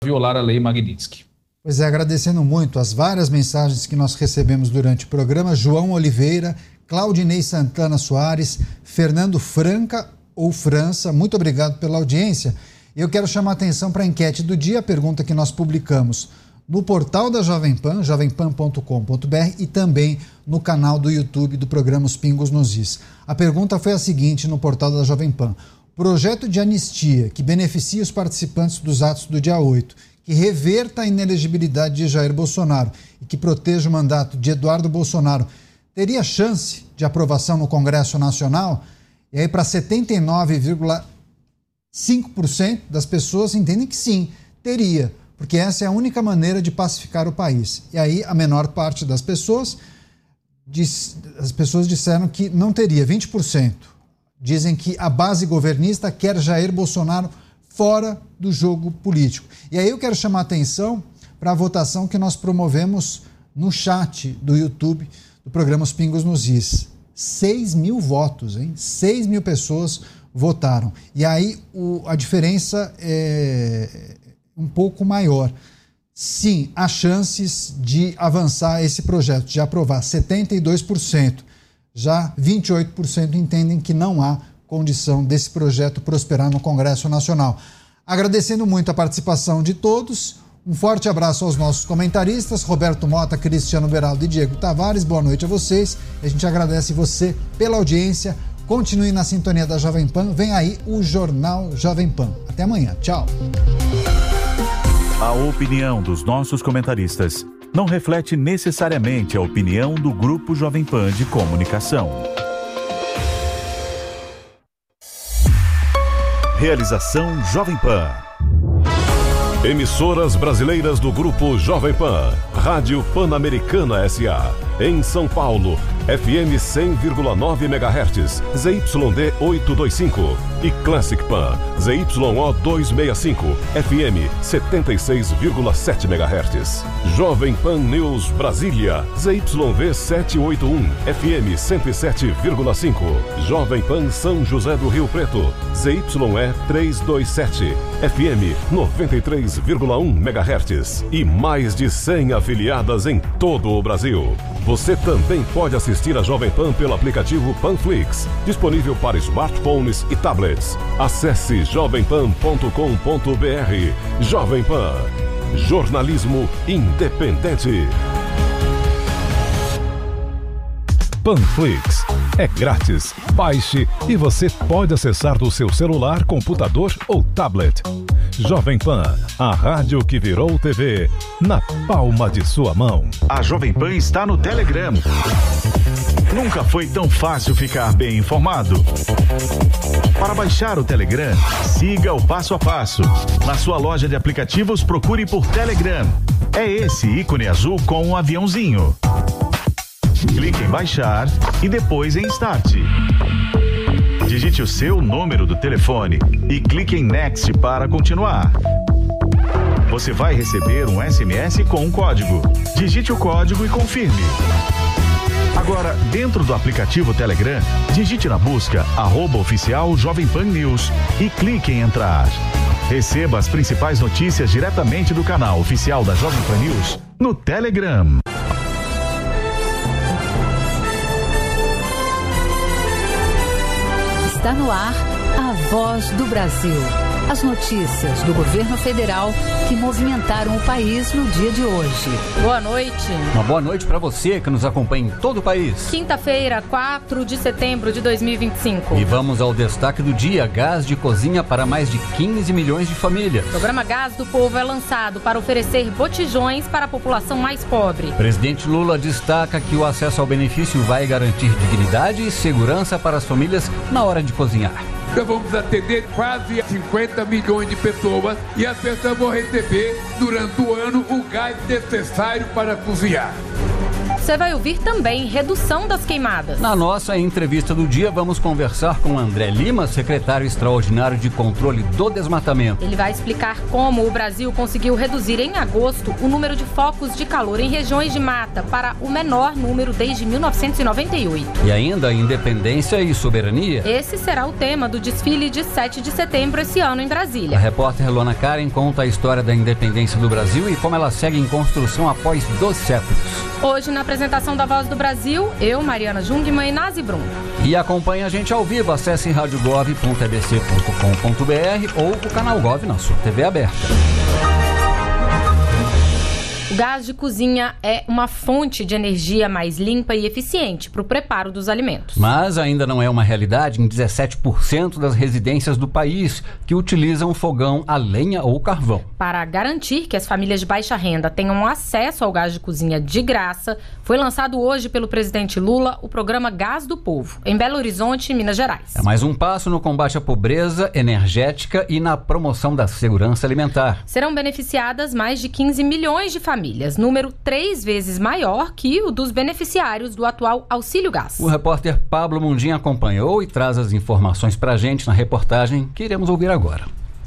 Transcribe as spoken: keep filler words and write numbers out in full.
violar a lei Magnitsky. Pois é, agradecendo muito as várias mensagens que nós recebemos durante o programa. João Oliveira, Claudinei Santana Soares, Fernando Franca ou França, muito obrigado pela audiência. Eu quero chamar a atenção para a enquete do dia, a pergunta que nós publicamos no portal da Jovem Pan, jovem pan ponto com ponto b r, e também no canal do YouTube do programa Os Pingos nos Is. A pergunta foi a seguinte no portal da Jovem Pan: projeto de anistia que beneficie os participantes dos atos do dia oito, que reverta a inelegibilidade de Jair Bolsonaro e que proteja o mandato de Eduardo Bolsonaro, teria chance de aprovação no Congresso Nacional? E aí, para setenta e nove vírgula cinco por cento das pessoas entendem que sim, teria, porque essa é a única maneira de pacificar o país. E aí, a menor parte das pessoas, diz, as pessoas disseram que não teria, vinte por cento. Dizem que a base governista quer Jair Bolsonaro fora do jogo político. E aí eu quero chamar a atenção para a votação que nós promovemos no chat do YouTube do programa Os Pingos nos Is. seis mil votos, hein? seis mil pessoas votaram. E aí o, a diferença é um pouco maior. Sim, há chances de avançar esse projeto, de aprovar setenta e dois por cento. Já vinte e oito por cento entendem que não há condição desse projeto prosperar no Congresso Nacional. Agradecendo muito a participação de todos, um forte abraço aos nossos comentaristas, Roberto Mota, Cristiano Beraldo e Diego Tavares. Boa noite a vocês. A gente agradece você pela audiência. Continue na sintonia da Jovem Pan. Vem aí o Jornal Jovem Pan. Até amanhã. Tchau. A opinião dos nossos comentaristas não reflete necessariamente a opinião do Grupo Jovem Pan de Comunicação. Realização Jovem Pan. Emissoras brasileiras do Grupo Jovem Pan. Rádio Pan-Americana S A. Em São Paulo, F M cem vírgula nove megahertz, Z Y D oitocentos e vinte e cinco. E Classic Pan, Z Y O duzentos e sessenta e cinco, F M setenta e seis vírgula sete megahertz. Jovem Pan News Brasília, Z Y V setecentos e oitenta e um, F M cento e sete vírgula cinco. Jovem Pan São José do Rio Preto, Z Y E trezentos e vinte e sete, F M noventa e três vírgula um megahertz. E mais de cem afiliadas em todo o Brasil. Você também pode assistir a Jovem Pan pelo aplicativo Panflix, disponível para smartphones e tablets. Acesse jovem pan ponto com ponto b r. Jovem Pan. Jornalismo independente. Panflix. É grátis. Baixe e você pode acessar do seu celular, computador ou tablet. Jovem Pan, a rádio que virou T V, na palma de sua mão. A Jovem Pan está no Telegram. Nunca foi tão fácil ficar bem informado. Para baixar o Telegram, siga o passo a passo. Na sua loja de aplicativos, procure por Telegram. É esse ícone azul com um aviãozinho. Clique em baixar e depois em Start. Digite o seu número do telefone e clique em Next para continuar. Você vai receber um S M S com um código. Digite o código e confirme. Agora, dentro do aplicativo Telegram, digite na busca arroba oficial Jovem Pan News e clique em entrar. Receba as principais notícias diretamente do canal oficial da Jovem Pan News no Telegram. Está no ar a Voz do Brasil. As notícias do governo federal que movimentaram o país no dia de hoje. Boa noite. Uma boa noite para você que nos acompanha em todo o país. Quinta-feira, quatro de setembro de dois mil e vinte e cinco. E vamos ao destaque do dia: gás de cozinha para mais de quinze milhões de famílias. O programa Gás do Povo é lançado para oferecer botijões para a população mais pobre. Presidente Lula destaca que o acesso ao benefício vai garantir dignidade e segurança para as famílias na hora de cozinhar. Nós vamos atender quase cinquenta milhões de pessoas e as pessoas vão receber durante o ano o gás necessário para cozinhar. Você vai ouvir também redução das queimadas. Na nossa entrevista do dia, vamos conversar com André Lima, secretário extraordinário de controle do desmatamento. Ele vai explicar como o Brasil conseguiu reduzir em agosto o número de focos de calor em regiões de mata para o menor número desde mil novecentos e noventa e oito. E ainda independência e soberania. Esse será o tema do desfile de sete de setembro esse ano em Brasília. A repórter Luana Karen conta a história da independência do Brasil e como ela segue em construção após dois séculos. Hoje, na apresentação da Voz do Brasil, eu, Mariana Jungmann e Nazi Brum. E acompanhe a gente ao vivo, acesse rádio gov ponto e b c ponto com ponto b r ou o canal Gov na sua T V aberta. O gás de cozinha é uma fonte de energia mais limpa e eficiente para o preparo dos alimentos. Mas ainda não é uma realidade em dezessete por cento das residências do país que utilizam fogão a lenha ou carvão. Para garantir que as famílias de baixa renda tenham acesso ao gás de cozinha de graça, foi lançado hoje pelo presidente Lula o programa Gás do Povo, em Belo Horizonte, Minas Gerais. É mais um passo no combate à pobreza energética e na promoção da segurança alimentar. Serão beneficiadas mais de quinze milhões de famílias. Famílias, número três vezes maior que o dos beneficiários do atual Auxílio Gás. O repórter Pablo Mundim acompanhou e traz as informações pra gente na reportagem que iremos ouvir agora.